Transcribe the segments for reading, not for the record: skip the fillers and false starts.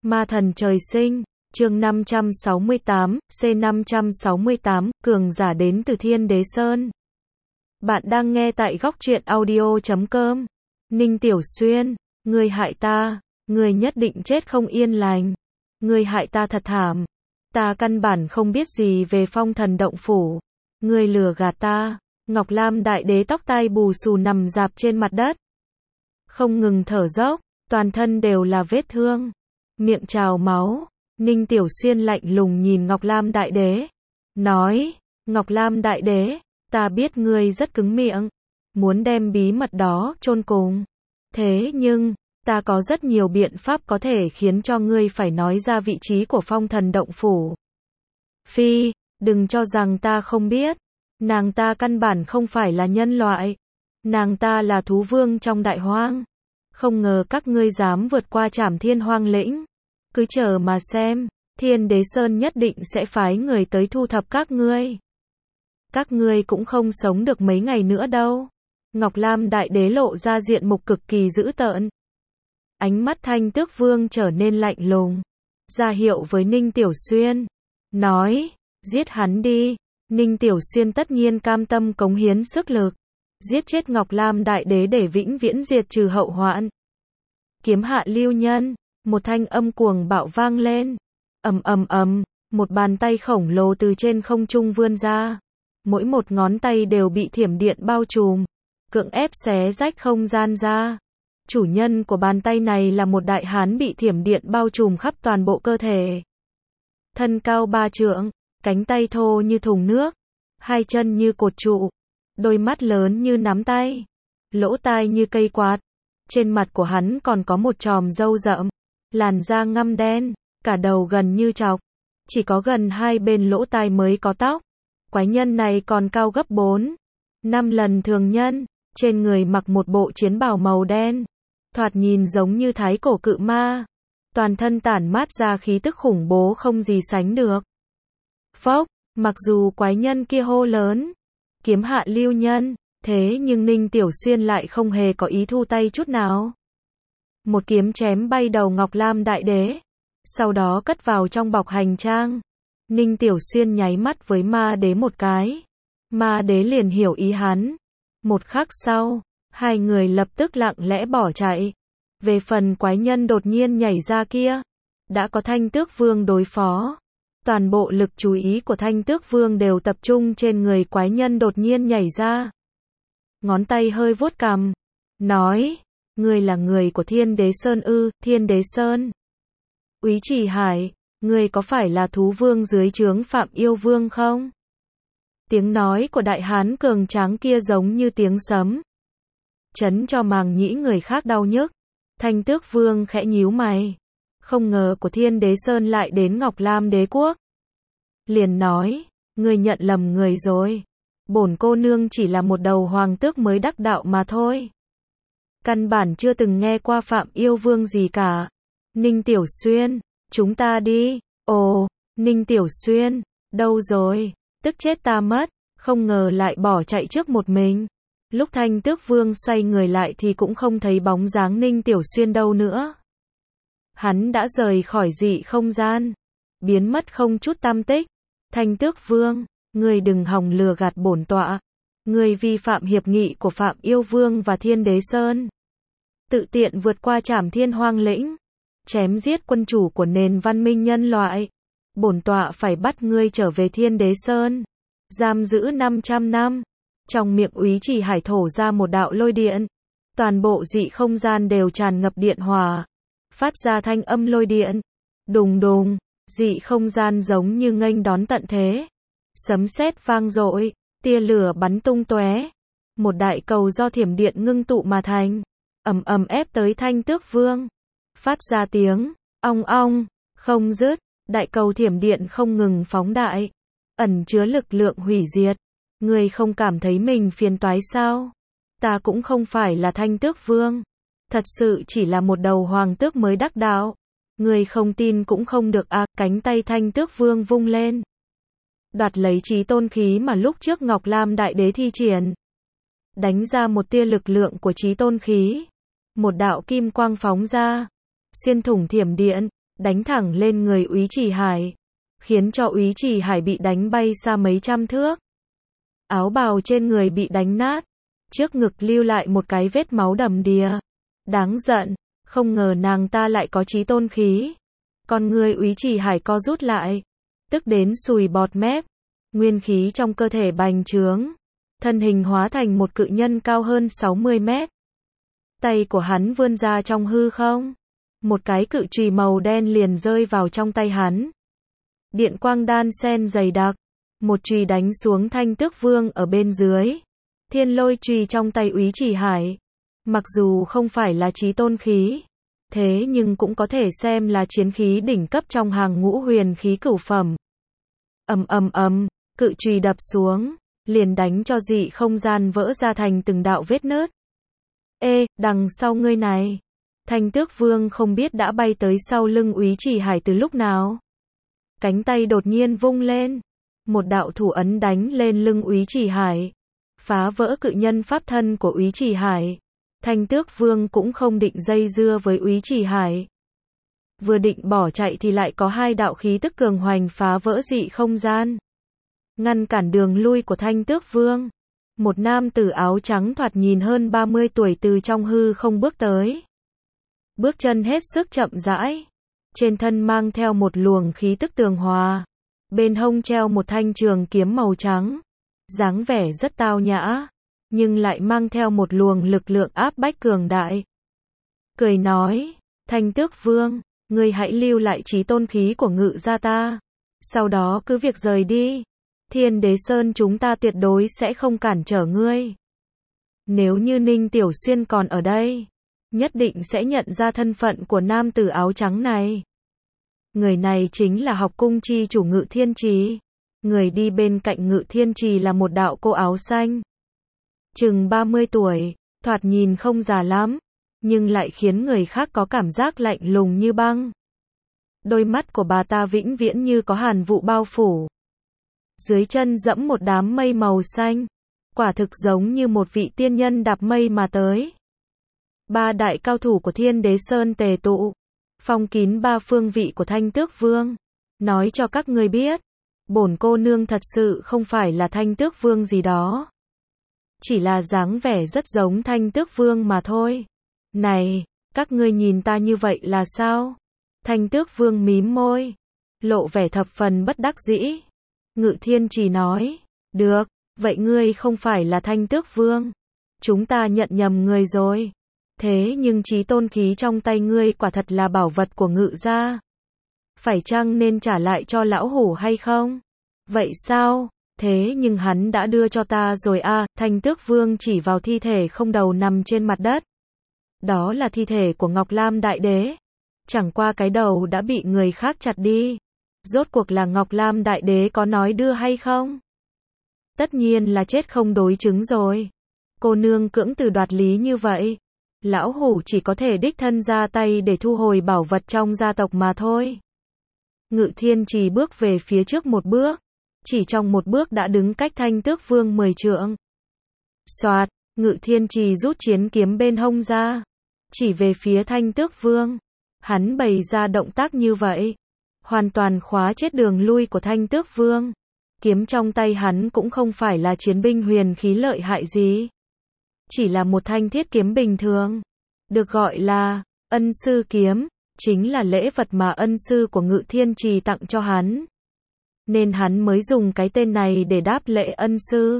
Ma thần trời sinh, chương 568, C568, cường giả đến từ Thiên Đế Sơn. Bạn đang nghe tại góc truyện audio.com. Ninh Tiểu Xuyên, ngươi hại ta, ngươi nhất định chết không yên lành. Ngươi hại ta thật thảm. Ta căn bản không biết gì về Phong Thần Động Phủ. Ngươi lừa gạt ta. Ngọc Lam Đại Đế tóc tai bù xù nằm rạp trên mặt đất, không ngừng thở dốc, toàn thân đều là vết thương, miệng trào máu. Ninh Tiểu Xuyên lạnh lùng nhìn Ngọc Lam Đại Đế, nói, Ngọc Lam Đại Đế, ta biết ngươi rất cứng miệng, muốn đem bí mật đó chôn cùng. Thế nhưng, ta có rất nhiều biện pháp có thể khiến cho ngươi phải nói ra vị trí của Phong Thần Động Phủ. Phi, đừng cho rằng ta không biết. Nàng ta căn bản không phải là nhân loại. Nàng ta là thú vương trong đại hoang. Không ngờ các ngươi dám vượt qua Trảm Thiên Hoang lĩnh. Cứ chờ mà xem, Thiên Đế Sơn nhất định sẽ phái người tới thu thập các ngươi. Các ngươi cũng không sống được mấy ngày nữa đâu. Ngọc Lam Đại Đế lộ ra diện mục cực kỳ dữ tợn. Ánh mắt Thanh Tước Vương trở nên lạnh lùng, ra hiệu với Ninh Tiểu Xuyên, nói, giết hắn đi. Ninh Tiểu Xuyên tất nhiên cam tâm cống hiến sức lực, giết chết Ngọc Lam Đại Đế để vĩnh viễn diệt trừ hậu hoạn. Kiếm hạ lưu nhân, một thanh âm cuồng bạo vang lên. Ầm ầm ầm, một bàn tay khổng lồ từ trên không trung vươn ra. Mỗi một ngón tay đều bị thiểm điện bao trùm, cưỡng ép xé rách không gian ra. Chủ nhân của bàn tay này là một đại hán bị thiểm điện bao trùm khắp toàn bộ cơ thể. Thân cao 3 trượng, cánh tay thô như thùng nước, hai chân như cột trụ, đôi mắt lớn như nắm tay, lỗ tai như cây quạt. Trên mặt của hắn còn có một chòm râu rậm, làn da ngăm đen, cả đầu gần như chọc, chỉ có gần hai bên lỗ tai mới có tóc. Quái nhân này còn cao gấp 4-5 lần thường nhân, trên người mặc một bộ chiến bào màu đen, thoạt nhìn giống như thái cổ cự ma, toàn thân tản mát ra khí tức khủng bố không gì sánh được. Phốc, mặc dù quái nhân kia hô lớn, kiếm hạ lưu nhân, thế nhưng Ninh Tiểu Xuyên lại không hề có ý thu tay chút nào. Một kiếm chém bay đầu Ngọc Lam Đại Đế, sau đó cất vào trong bọc hành trang. Ninh Tiểu Xuyên nháy mắt với Ma Đế một cái, Ma Đế liền hiểu ý hắn. Một khắc sau, hai người lập tức lặng lẽ bỏ chạy. Về phần quái nhân đột nhiên nhảy ra kia, đã có Thanh Tước Vương đối phó. Toàn bộ lực chú ý của Thanh Tước Vương đều tập trung trên người quái nhân đột nhiên nhảy ra. Ngón tay hơi vuốt cằm, nói, ngươi là người của Thiên Đế Sơn ư? Thiên Đế Sơn? Úy Chỉ Hải, ngươi có phải là thú vương dưới trướng Phạm Yêu Vương không? Tiếng nói của đại hán cường tráng kia giống như tiếng sấm, chấn cho màng nhĩ người khác đau nhức. Thanh Tước Vương khẽ nhíu mày, không ngờ của Thiên Đế Sơn lại đến Ngọc Lam Đế Quốc. Liền nói, ngươi nhận lầm người rồi. Bổn cô nương chỉ là một đầu hoàng tước mới đắc đạo mà thôi. Căn bản chưa từng nghe qua Phạm Yêu Vương gì cả. Ninh Tiểu Xuyên, chúng ta đi. Ồ, Ninh Tiểu Xuyên, đâu rồi? Tức chết ta mất, không ngờ lại bỏ chạy trước một mình. Lúc Thanh Tước Vương xoay người lại thì cũng không thấy bóng dáng Ninh Tiểu Xuyên đâu nữa. Hắn đã rời khỏi dị không gian, biến mất không chút tăm tích. Thanh Tước Vương, ngươi đừng hòng lừa gạt bổn tọa. Ngươi vi phạm hiệp nghị của Phạm Yêu Vương và Thiên Đế Sơn, tự tiện vượt qua Trảm Thiên Hoang lĩnh, chém giết quân chủ của nền văn minh nhân loại. Bổn tọa phải bắt ngươi trở về Thiên Đế Sơn, giam giữ 500 năm. Trong miệng Úy Chỉ Hải thổ ra một đạo lôi điện, toàn bộ dị không gian đều tràn ngập điện hỏa, phát ra thanh âm lôi điện. Đùng đùng, dị không gian giống như nghênh đón tận thế. Sấm sét vang dội, tia lửa bắn tung tóe. Một đại cầu do thiểm điện ngưng tụ mà thành, ầm ầm ép tới Thanh Tước Vương, phát ra tiếng ong ong không dứt. Đại cầu thiểm điện không ngừng phóng đại, ẩn chứa lực lượng hủy diệt. Ngươi không cảm thấy mình phiền toái sao? Ta cũng không phải là Thanh Tước Vương, thật sự chỉ là một đầu hoàng tước mới đắc đạo. Ngươi không tin cũng không được à. Cánh tay Thanh Tước Vương vung lên, đoạt lấy chí tôn khí mà lúc trước Ngọc Lam Đại Đế thi triển, đánh ra một tia lực lượng của chí tôn khí. Một đạo kim quang phóng ra, xuyên thủng thiểm điện, đánh thẳng lên người Úy Chỉ Hải, khiến cho Úy Chỉ Hải bị đánh bay xa mấy trăm thước. Áo bào trên người bị đánh nát, trước ngực lưu lại một cái vết máu đầm đìa. Đáng giận, không ngờ nàng ta lại có chí tôn khí. Con người Úy Chỉ Hải co rút lại, tức đến sùi bọt mép, nguyên khí trong cơ thể bành trướng, thân hình hóa thành một cự nhân cao hơn 60 mét. Tay của hắn vươn ra trong hư không, một cái cự chùy màu đen liền rơi vào trong tay hắn. Điện quang đan sen dày đặc, một chùy đánh xuống Thanh Tước Vương ở bên dưới. Thiên lôi chùy trong tay Úy Chỉ Hải, mặc dù không phải là chí tôn khí, thế nhưng cũng có thể xem là chiến khí đỉnh cấp trong hàng ngũ huyền khí cửu phẩm. Ầm ầm ầm, cự chùy đập xuống, liền đánh cho dị không gian vỡ ra thành từng đạo vết nứt. Ê, đằng sau ngươi này. Thanh Tước Vương không biết đã bay tới sau lưng Úy Chỉ Hải từ lúc nào. Cánh tay đột nhiên vung lên, một đạo thủ ấn đánh lên lưng Úy Chỉ Hải, phá vỡ cự nhân pháp thân của Úy Chỉ Hải. Thanh Tước Vương cũng không định dây dưa với Úy Chỉ Hải. Vừa định bỏ chạy thì lại có hai đạo khí tức cường hoành phá vỡ dị không gian, ngăn cản đường lui của Thanh Tước Vương. Một nam tử áo trắng thoạt nhìn hơn 30 tuổi từ trong hư không bước tới. Bước chân hết sức chậm rãi, trên thân mang theo một luồng khí tức tường hòa, bên hông treo một thanh trường kiếm màu trắng, dáng vẻ rất tao nhã, nhưng lại mang theo một luồng lực lượng áp bách cường đại. Cười nói, Thanh Tước Vương, ngươi hãy lưu lại chí tôn khí của Ngự gia ta, sau đó cứ việc rời đi. Thiên Đế Sơn chúng ta tuyệt đối sẽ không cản trở ngươi. Nếu như Ninh Tiểu Xuyên còn ở đây, nhất định sẽ nhận ra thân phận của nam tử áo trắng này. Người này chính là học cung chi chủ Ngự Thiên Trì. Người đi bên cạnh Ngự Thiên Trì là một đạo cô áo xanh, chừng 30 tuổi, thoạt nhìn không già lắm, nhưng lại khiến người khác có cảm giác lạnh lùng như băng. Đôi mắt của bà ta vĩnh viễn như có hàn vụ bao phủ. Dưới chân dẫm một đám mây màu xanh, quả thực giống như một vị tiên nhân đạp mây mà tới. Ba đại cao thủ của Thiên Đế Sơn tề tụ, phong kín ba phương vị của Thanh Tước Vương. Nói cho các ngươi biết, bổn cô nương thật sự không phải là Thanh Tước Vương gì đó, chỉ là dáng vẻ rất giống Thanh Tước Vương mà thôi. Này, các ngươi nhìn ta như vậy là sao? Thanh Tước Vương mím môi, lộ vẻ thập phần bất đắc dĩ. Ngự Thiên Trì nói, được, vậy ngươi không phải là Thanh Tước Vương, chúng ta nhận nhầm người rồi. Thế nhưng chí tôn khí trong tay ngươi quả thật là bảo vật của Ngự gia, phải chăng nên trả lại cho lão hủ hay không? Vậy sao? Thế nhưng hắn đã đưa cho ta rồi à? Thanh Tước Vương chỉ vào thi thể không đầu nằm trên mặt đất. Đó là thi thể của Ngọc Lam Đại Đế, chẳng qua cái đầu đã bị người khác chặt đi. Rốt cuộc là Ngọc Lam Đại Đế có nói đưa hay không? Tất nhiên là chết không đối chứng rồi. Cô nương cưỡng từ đoạt lý như vậy, lão hủ chỉ có thể đích thân ra tay để thu hồi bảo vật trong gia tộc mà thôi. Ngự Thiên Trì bước về phía trước một bước, chỉ trong một bước đã đứng cách Thanh Tước Vương 10 trượng. Soạt, Ngự Thiên Trì rút chiến kiếm bên hông ra, chỉ về phía Thanh Tước Vương. Hắn bày ra động tác như vậy, hoàn toàn khóa chết đường lui của Thanh Tước Vương. Kiếm trong tay hắn cũng không phải là chiến binh huyền khí lợi hại gì, chỉ là một thanh thiết kiếm bình thường, được gọi là Ân Sư kiếm, chính là lễ vật mà ân sư của Ngự Thiên Trì tặng cho hắn, nên hắn mới dùng cái tên này để đáp lễ ân sư.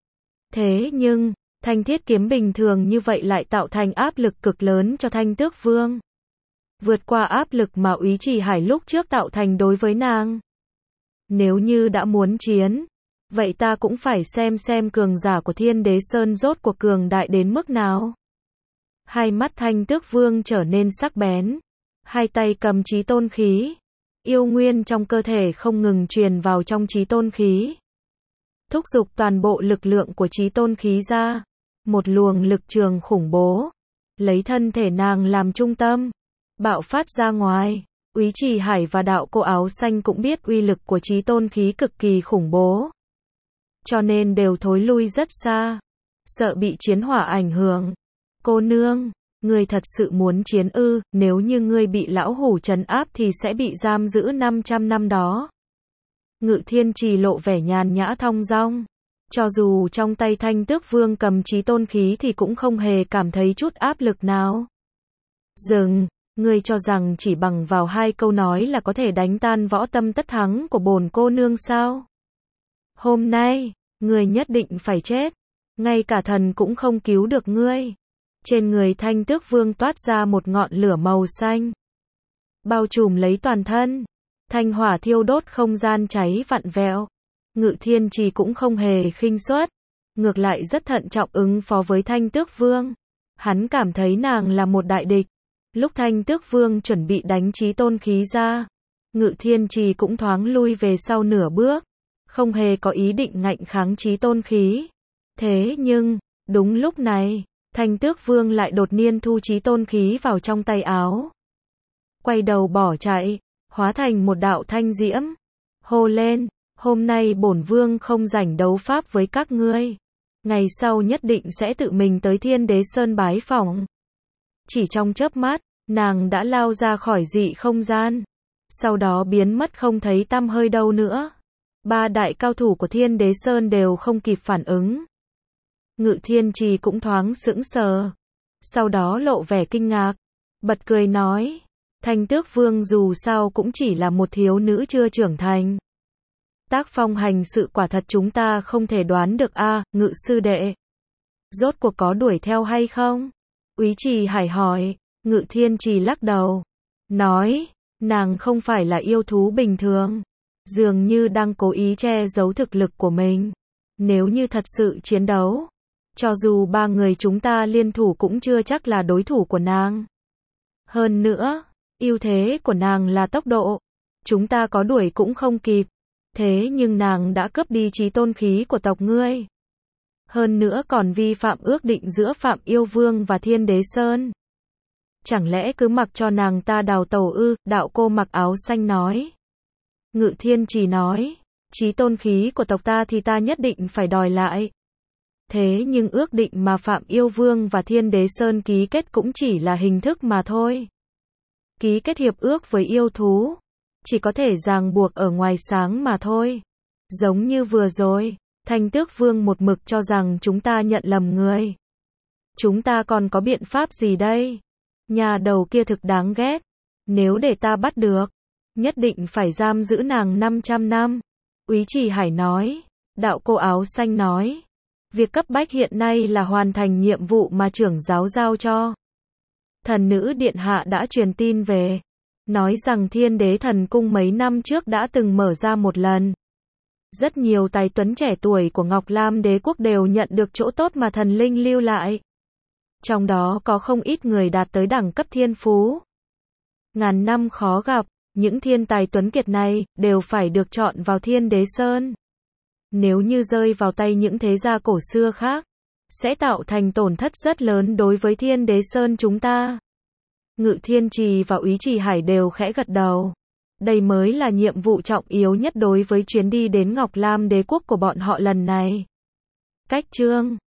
Thế nhưng, thanh thiết kiếm bình thường như vậy lại tạo thành áp lực cực lớn cho Thanh Tước Vương, vượt qua áp lực mà Úy Chỉ Hải lúc trước tạo thành đối với nàng. Nếu như đã muốn chiến, vậy ta cũng phải xem cường giả của Thiên Đế Sơn rốt cuộc cường đại đến mức nào. Hai mắt Thanh Tước Vương trở nên sắc bén, hai tay cầm chí tôn khí, yêu nguyên trong cơ thể không ngừng truyền vào trong chí tôn khí, thúc giục toàn bộ lực lượng của chí tôn khí ra, một luồng lực trường khủng bố, lấy thân thể nàng làm trung tâm, bạo phát ra ngoài. Úy Chỉ Hải và đạo cô áo xanh cũng biết uy lực của chí tôn khí cực kỳ khủng bố, cho nên đều thối lui rất xa, sợ bị chiến hỏa ảnh hưởng. Cô nương, Ngươi thật sự muốn chiến ư, nếu như ngươi bị lão hủ trấn áp thì sẽ bị giam giữ 500 năm đó. Ngự Thiên Trì lộ vẻ nhàn nhã thong dong. Cho dù trong tay Thanh Tước Vương cầm chí tôn khí thì cũng không hề cảm thấy chút áp lực nào. Dừng, ngươi cho rằng chỉ bằng vào 2 câu nói là có thể đánh tan võ tâm tất thắng của bổn cô nương sao? Hôm nay, ngươi nhất định phải chết. Ngay cả thần cũng không cứu được ngươi. Trên người Thanh Tước Vương toát ra một ngọn lửa màu xanh, bao trùm lấy toàn thân. Thanh hỏa thiêu đốt, không gian cháy vặn vẹo. Ngự Thiên Trì cũng không hề khinh suất, ngược lại rất thận trọng ứng phó với Thanh Tước Vương. Hắn cảm thấy nàng là một đại địch. Lúc Thanh Tước Vương chuẩn bị đánh chí tôn khí ra, Ngự Thiên Trì cũng thoáng lui về sau nửa bước, không hề có ý định ngạnh kháng chí tôn khí. Thế nhưng, đúng lúc này, Thanh Tước Vương lại đột nhiên thu chí tôn khí vào trong tay áo, quay đầu bỏ chạy, hóa thành một đạo thanh diễm, hô lên, hôm nay bổn vương không rảnh đấu pháp với các ngươi, ngày sau nhất định sẽ tự mình tới Thiên Đế Sơn bái phỏng. Chỉ trong chớp mắt, nàng đã lao ra khỏi dị không gian, sau đó biến mất không thấy tăm hơi đâu nữa. 3 đại cao thủ của Thiên Đế Sơn đều không kịp phản ứng. Ngự Thiên Trì cũng thoáng sững sờ, sau đó lộ vẻ kinh ngạc, bật cười nói, Thanh Tước Vương dù sao cũng chỉ là một thiếu nữ chưa trưởng thành. Tác phong hành sự quả thật chúng ta không thể đoán được a, Ngự sư đệ. Rốt cuộc có đuổi theo hay không? Úy Trì Hải hỏi. Ngự Thiên Trì lắc đầu, nói, nàng không phải là yêu thú bình thường, dường như đang cố ý che giấu thực lực của mình. Nếu như thật sự chiến đấu, cho dù 3 người chúng ta liên thủ cũng chưa chắc là đối thủ của nàng. Hơn nữa, ưu thế của nàng là tốc độ, chúng ta có đuổi cũng không kịp. Thế nhưng nàng đã cướp đi chí tôn khí của tộc ngươi. Hơn nữa còn vi phạm ước định giữa Phạm Yêu Vương và Thiên Đế Sơn. Chẳng lẽ cứ mặc cho nàng ta đào tẩu ư? Đạo cô mặc áo xanh nói. Ngự Thiên Trì nói, chí tôn khí của tộc ta thì ta nhất định phải đòi lại. Thế nhưng ước định mà Phạm Yêu Vương và Thiên Đế Sơn ký kết cũng chỉ là hình thức mà thôi. Ký kết hiệp ước với yêu thú, chỉ có thể ràng buộc ở ngoài sáng mà thôi. Giống như vừa rồi, Thanh Tước Vương một mực cho rằng chúng ta nhận lầm người. Chúng ta còn có biện pháp gì đây? Nhà đầu kia thực đáng ghét. Nếu để ta bắt được, nhất định phải giam giữ nàng 500 năm. Úy Trì Hải nói. Đạo cô áo xanh nói. Việc cấp bách hiện nay là hoàn thành nhiệm vụ mà trưởng giáo giao cho. Thần nữ điện hạ đã truyền tin về, nói rằng Thiên Đế Thần Cung mấy năm trước đã từng mở ra một lần. Rất nhiều tài tuấn trẻ tuổi của Ngọc Lam Đế quốc đều nhận được chỗ tốt mà thần linh lưu lại. Trong đó có không ít người đạt tới đẳng cấp thiên phú. Ngàn năm khó gặp, những thiên tài tuấn kiệt này đều phải được chọn vào Thiên Đế Sơn. Nếu như rơi vào tay những thế gia cổ xưa khác, sẽ tạo thành tổn thất rất lớn đối với Thiên Đế Sơn chúng ta. Ngự Thiên Trì và Úy Trì Hải đều khẽ gật đầu. Đây mới là nhiệm vụ trọng yếu nhất đối với chuyến đi đến Ngọc Lam Đế quốc của bọn họ lần này. Cách chương